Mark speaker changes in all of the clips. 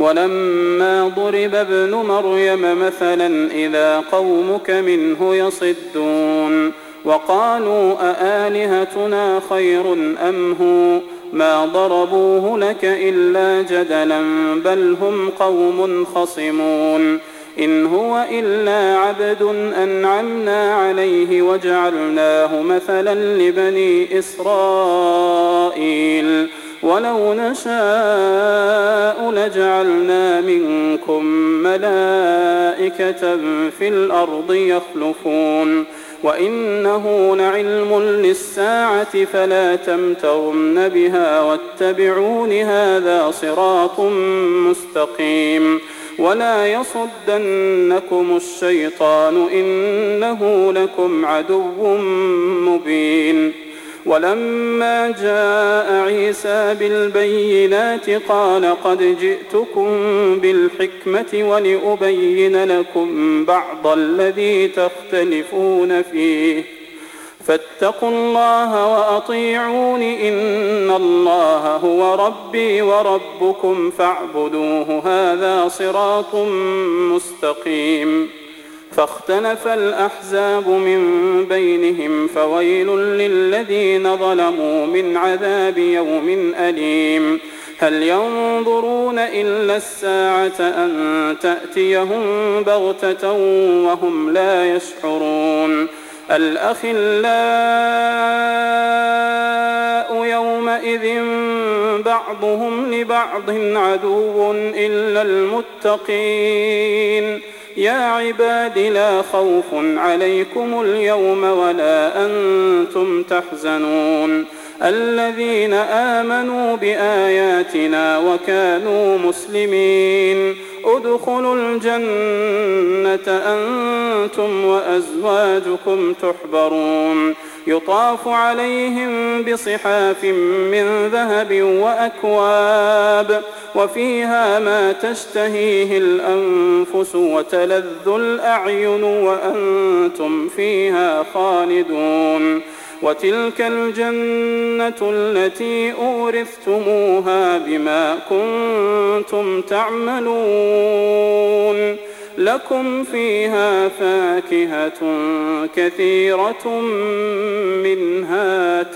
Speaker 1: ولما ضرب ابن مريم مثلا إذا قومك منه يصدون وقالوا أآلهتنا خير أم هو ما ضربوه لك إلا جدلا بل هم قوم خصمون إن هو إلا عبد أنعمنا عليه وجعلناه مثلا لبني إسرائيل ولو نشاء لجعلنا منكم ملائكة في الأرض يخلفون وإنه لعلم للساعة فلا تمترن بها واتبعون هذا صراط مستقيم ولا يصدنكم الشيطان إنه لكم عدو مبين ولما جاء عيسى بالبينات قال قد جئتكم بالحكمة ولأبين لكم بعض الذي تختلفون فيه فاتقوا الله وأطيعون إن الله هو ربي وربكم فاعبدوه هذا صراط مستقيم فاختلف الأحزاب من بينهم فويل للذين ظلموا من عذاب يوم أليم هل ينظرون إلا الساعة أن تأتيهم بغتة وهم لا يشعرون الأخلاء يومئذ بعضهم لبعض عدو إلا المتقين يا عباد لا خوف عليكم اليوم ولا أنتم تحزنون الذين آمنوا بآياتنا وكانوا مسلمين ادخلوا الجنة أنتم وأزواجكم تحبرون يطاف عليهم بصحاف من ذهب وأكواب وفيها ما تشتهيه الأنفس وتلذ الأعين وأنتم فيها خالدون وتلك الجنة التي أورثتموها بما كنتم تعملون لكم فيها فاكهة كثيرة منها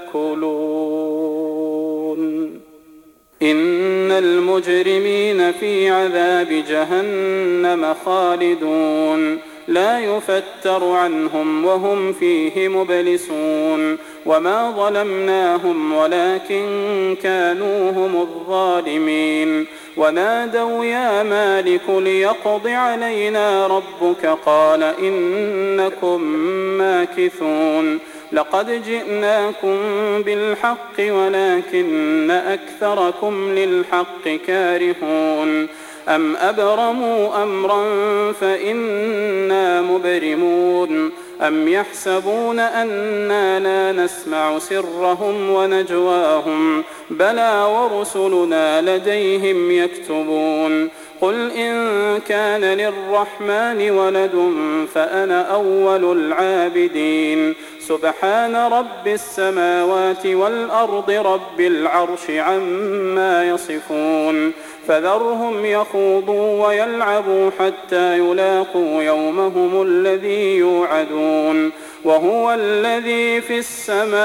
Speaker 1: تأكلون إن المجرمين في عذاب جهنم خالدون لا يفتر عنهم وهم فيه مبلسون وما ظلمناهم ولكن كانوا هم الظالمين ونادوا يا مالك ليقض علينا ربك قال إنكم ماكثون لقد جئناكم بالحق ولكن أكثركم للحق كارهون أم أبرموا أمرا فإنا مبرمون أم يحسبون أنا لا نسمع سرهم ونجواهم بلى ورسلنا لديهم يكتبون قل إن كان للرحمن ولد فأنا أول العابدين سبحان رب السماوات والأرض رب العرش عما يصفون فذرهم يخوضوا ويلعبوا حتى يلاقوا يومهم الذي يوعدون وهو الذي في السماء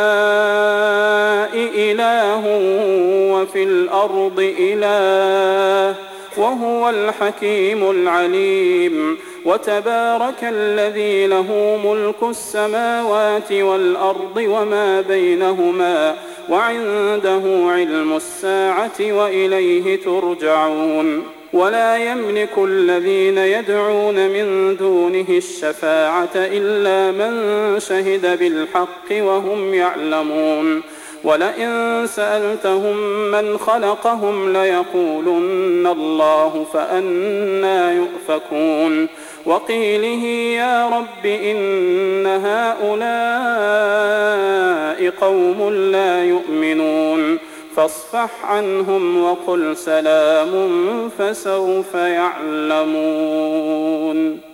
Speaker 1: إله وفي الأرض إله وهو الحكيم العليم وتبارك الذي له ملك السماوات والأرض وما بينهما وعنده علم الساعة وإليه ترجعون ولا يملك الذين يدعون من دونه الشفاعة إلا من شهد بالحق وهم يعلمون ولئن سألتهم من خلقهم ليقولن الله فأنى يؤفكون وقيله يا رب إن هؤلاء قوم لا يؤمنون فاصفح عنهم وقل سلام فسوف يعلمون.